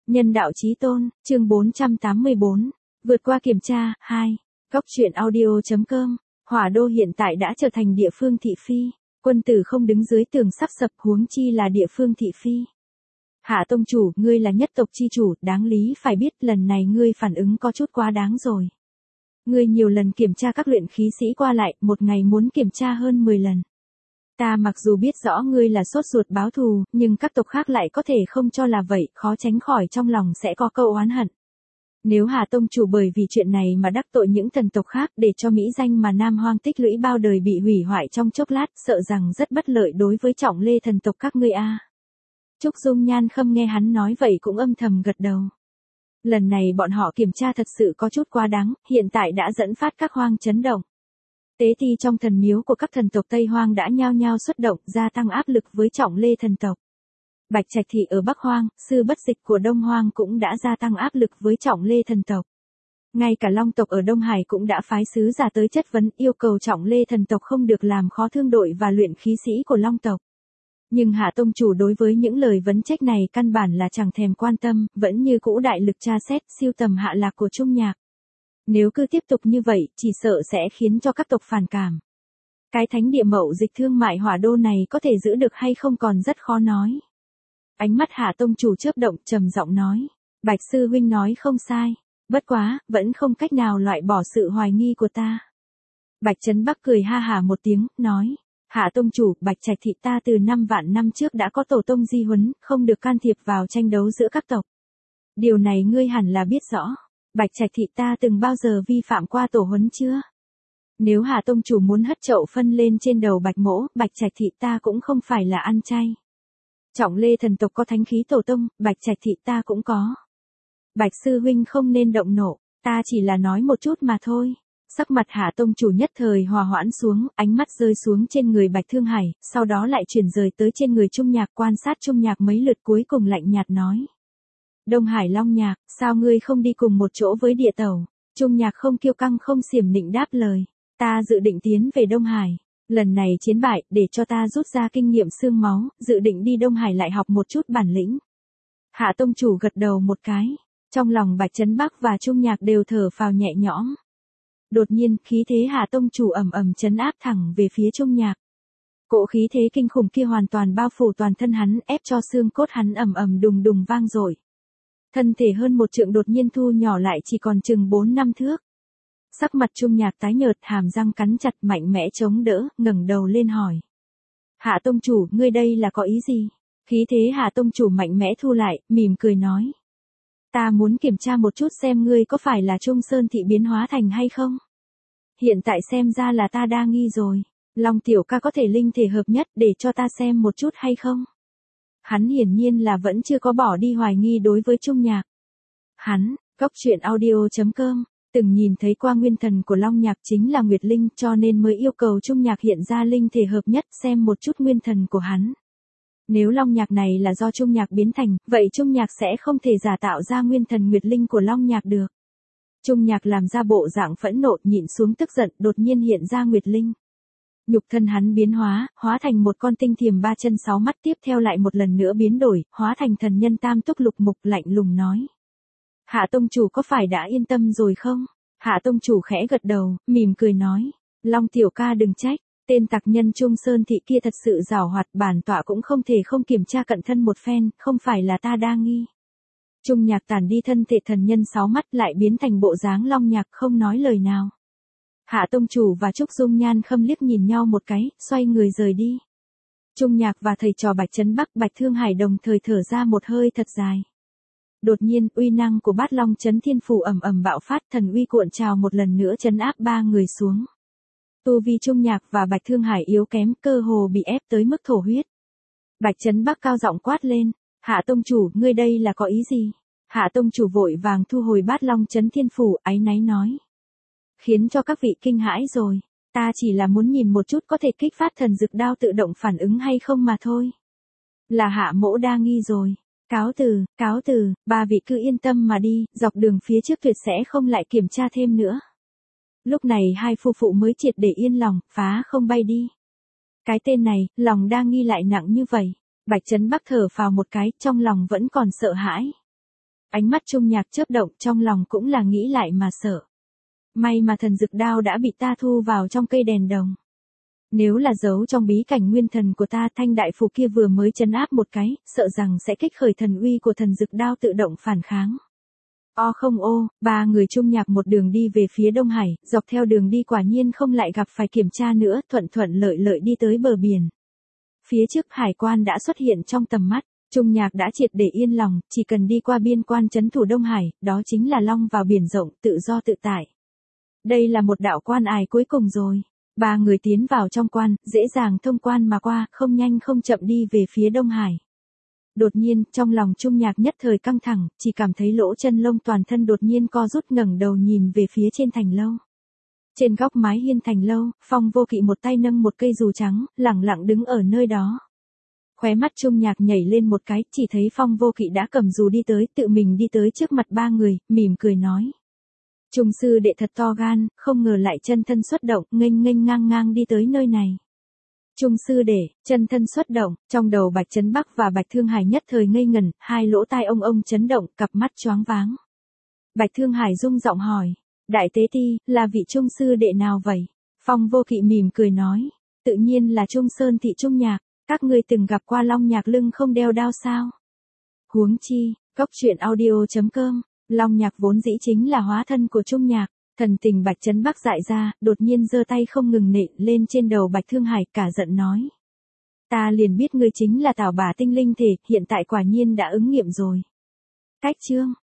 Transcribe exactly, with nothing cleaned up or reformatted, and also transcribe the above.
Nhân đạo chí tôn, chương bốn trăm tám mươi bốn. Vượt qua kiểm tra, hai. Góc truyện audio.com. Hỏa đô hiện tại đã trở thành địa phương thị phi. Quân tử không đứng dưới tường sắp sập, huống chi là địa phương thị phi. Hạ tông chủ, ngươi là nhất tộc chi chủ, đáng lý phải biết lần này ngươi phản ứng có chút quá đáng rồi. Ngươi nhiều lần kiểm tra các luyện khí sĩ qua lại, một ngày muốn kiểm tra hơn mười lần. Ta mặc dù biết rõ ngươi là sốt ruột báo thù, nhưng các tộc khác lại có thể không cho là vậy, khó tránh khỏi trong lòng sẽ có câu oán hận. Nếu Hà tông chủ bởi vì chuyện này mà đắc tội những thần tộc khác để cho mỹ danh mà Nam Hoang tích lũy bao đời bị hủy hoại trong chốc lát, sợ rằng rất bất lợi đối với trọng lê thần tộc các ngươi a. Trúc Dung Nhan Khâm nghe hắn nói vậy cũng âm thầm gật đầu. Lần này bọn họ kiểm tra thật sự có chút quá đáng, hiện tại đã dẫn phát các hoang chấn động. Tế thi trong thần miếu của các thần tộc Tây Hoang đã nhao nhao xuất động, gia tăng áp lực với trọng lê thần tộc. Bạch Trạch Thị ở Bắc Hoang, sư bất dịch của Đông Hoang cũng đã gia tăng áp lực với trọng lê thần tộc. Ngay cả Long tộc ở Đông Hải cũng đã phái sứ giả tới chất vấn, yêu cầu trọng lê thần tộc không được làm khó thương đội và luyện khí sĩ của Long tộc. Nhưng Hạ tông chủ đối với những lời vấn trách này căn bản là chẳng thèm quan tâm, vẫn như cũ đại lực tra xét, siêu tầm hạ lạc của Trung Nhạc. Nếu cứ tiếp tục như vậy, chỉ sợ sẽ khiến cho các tộc phản cảm. Cái thánh địa mậu dịch thương mại hỏa đô này có thể giữ được hay không còn rất khó nói. Ánh mắt Hạ tông chủ chớp động, trầm giọng nói. Bạch sư huynh nói không sai. Bất quá, vẫn không cách nào loại bỏ sự hoài nghi của ta. Bạch Trấn Bắc cười ha hà một tiếng, nói. Hạ tông chủ, Bạch Trạch Thị ta từ năm vạn năm trước đã có tổ tông di huấn, không được can thiệp vào tranh đấu giữa các tộc. Điều này ngươi hẳn là biết rõ. Bạch Trạch Thị ta từng bao giờ vi phạm qua tổ huấn chưa? Nếu Hạ tông chủ muốn hất chậu phân lên trên đầu Bạch Mỗ, Bạch Trạch Thị ta cũng không phải là ăn chay. Trọng lê thần tộc có thánh khí tổ tông, Bạch Trạch Thị ta cũng có. Bạch sư huynh không nên động nộ, ta chỉ là nói một chút mà thôi. Sắc mặt Hạ tông chủ nhất thời hòa hoãn xuống, ánh mắt rơi xuống trên người Bạch Thương Hải, sau đó lại chuyển rời tới trên người Trung Nhạc, quan sát Trung Nhạc mấy lượt cuối cùng lạnh nhạt nói. Đông Hải Long Nhạc, sao ngươi không đi cùng một chỗ với địa tẩu? Trung Nhạc không kiêu căng không xiểm nịnh đáp lời. Ta dự định tiến về Đông Hải. Lần này chiến bại, để cho ta rút ra kinh nghiệm xương máu, dự định đi Đông Hải lại học một chút bản lĩnh. Hạ tông chủ gật đầu một cái. Trong lòng Bạch Trấn Bắc và Trung Nhạc đều thở phào nhẹ nhõm. Đột nhiên, khí thế Hạ tông chủ ầm ầm trấn áp thẳng về phía Trung Nhạc. Cỗ khí thế kinh khủng kia hoàn toàn bao phủ toàn thân hắn, ép cho xương cốt hắn ầm ầm đùng đùng vang dội. Thân thể hơn một trượng đột nhiên thu nhỏ lại chỉ còn chừng bốn năm thước. Sắc mặt Trung Nhạc tái nhợt, hàm răng cắn chặt, mạnh mẽ chống đỡ, ngẩng đầu lên hỏi. Hạ tông chủ, ngươi đây là có ý gì? Khí thế Hạ tông chủ mạnh mẽ thu lại, mỉm cười nói. Ta muốn kiểm tra một chút xem ngươi có phải là Trung Sơn Thị biến hóa thành hay không? Hiện tại xem ra là ta đa nghi rồi. Long tiểu ca có thể linh thể hợp nhất để cho ta xem một chút hay không? Hắn hiển nhiên là vẫn chưa có bỏ đi hoài nghi đối với Trung Nhạc. Hắn, góc truyện audio.com, từng nhìn thấy qua nguyên thần của Long Nhạc chính là Nguyệt Linh cho nên mới yêu cầu Trung Nhạc hiện ra linh thể hợp nhất xem một chút nguyên thần của hắn. Nếu Long Nhạc này là do Trung Nhạc biến thành, vậy Trung Nhạc sẽ không thể giả tạo ra nguyên thần Nguyệt Linh của Long Nhạc được. Trung Nhạc làm ra bộ dạng phẫn nộ, nhịn xuống tức giận, đột nhiên hiện ra Nguyệt Linh. Nhục thân hắn biến hóa, hóa thành một con tinh thiềm ba chân sáu mắt, tiếp theo lại một lần nữa biến đổi, hóa thành thần nhân tam túc lục mục, lạnh lùng nói. Hạ tông chủ có phải đã yên tâm rồi không? Hạ tông chủ khẽ gật đầu, mỉm cười nói. Long tiểu ca đừng trách, tên tặc nhân Trung Sơn Thị kia thật sự giảo hoạt, bản tọa cũng không thể không kiểm tra cận thân một phen, không phải là ta đa nghi. Trung Nhạc tản đi thân thể thần nhân sáu mắt lại biến thành bộ dáng Long Nhạc, không nói lời nào. Hạ tông chủ và Trúc Dung Nhan Khâm liếc nhìn nhau một cái, xoay người rời đi. Trung Nhạc và thầy trò Bạch Trấn Bắc, Bạch Thương Hải đồng thời thở ra một hơi thật dài. Đột nhiên, uy năng của Bát Long Chấn Thiên Phủ ầm ầm bạo phát, thần uy cuộn trào một lần nữa trấn áp ba người xuống. Tu vi Trung Nhạc và Bạch Thương Hải yếu kém, cơ hồ bị ép tới mức thổ huyết. Bạch Trấn Bắc cao giọng quát lên, Hạ tông chủ, ngươi đây là có ý gì? Hạ tông chủ vội vàng thu hồi Bát Long Chấn Thiên Phủ, áy náy nói. Khiến cho các vị kinh hãi rồi, ta chỉ là muốn nhìn một chút có thể kích phát thần dực đao tự động phản ứng hay không mà thôi. Là Hạ mỗ đa nghi rồi. Cáo từ, cáo từ, ba vị cứ yên tâm mà đi, dọc đường phía trước tuyệt sẽ không lại kiểm tra thêm nữa. Lúc này hai phu phụ mới triệt để yên lòng, phá không bay đi. Cái tên này, lòng đa nghi lại nặng như vậy. Bạch Trấn Bắc thở phào một cái, trong lòng vẫn còn sợ hãi. Ánh mắt Trung Nhạc chớp động, trong lòng cũng là nghĩ lại mà sợ. May mà thần dực đao đã bị ta thu vào trong cây đèn đồng. Nếu là giấu trong bí cảnh nguyên thần của ta, thanh đại phù kia vừa mới trấn áp một cái, sợ rằng sẽ kích khởi thần uy của thần dực đao tự động phản kháng. O không ô, ba người Trung Nhạc một đường đi về phía Đông Hải, dọc theo đường đi quả nhiên không lại gặp phải kiểm tra nữa, thuận thuận lợi lợi đi tới bờ biển. Phía trước hải quan đã xuất hiện trong tầm mắt, Trung Nhạc đã triệt để yên lòng, chỉ cần đi qua biên quan trấn thủ Đông Hải, đó chính là long vào biển rộng, tự do tự tại. Đây là một đạo quan ải cuối cùng rồi. Ba người tiến vào trong quan, dễ dàng thông quan mà qua, không nhanh không chậm đi về phía Đông Hải. Đột nhiên, trong lòng Trung Nhạc nhất thời căng thẳng, chỉ cảm thấy lỗ chân lông toàn thân đột nhiên co rút, ngẩng đầu nhìn về phía trên thành lâu. Trên góc mái hiên thành lâu, Phong Vô Kỵ một tay nâng một cây dù trắng, lẳng lặng đứng ở nơi đó. Khóe mắt Trung Nhạc nhảy lên một cái, chỉ thấy Phong Vô Kỵ đã cầm dù đi tới, tự mình đi tới trước mặt ba người, mỉm cười nói. Trung sư đệ thật to gan, không ngờ lại chân thân xuất động, nghênh nghênh ngang ngang đi tới nơi này. Trung sư đệ, chân thân xuất động, trong đầu Bạch Trấn Bắc và Bạch Thương Hải nhất thời ngây ngẩn, hai lỗ tai ông ông chấn động, cặp mắt choáng váng. Bạch Thương Hải rung giọng hỏi, đại tế ti, là vị Trung sư đệ nào vậy? Phong Vô Kỵ mỉm cười nói, tự nhiên là Trung Sơn thị Trung Nhạc, các ngươi từng gặp qua Long Nhạc lưng không đeo đao sao? Huống chi, cốc truyện audio chấm com, Long Nhạc vốn dĩ chính là hóa thân của Trung Nhạc. Thần tình Bạch Trấn Bắc dại ra, đột nhiên giơ tay không ngừng nện lên trên đầu Bạch Thương Hải, cả giận nói. Ta liền biết ngươi chính là Tào Bả tinh linh thể, hiện tại quả nhiên đã ứng nghiệm rồi. Cách chương.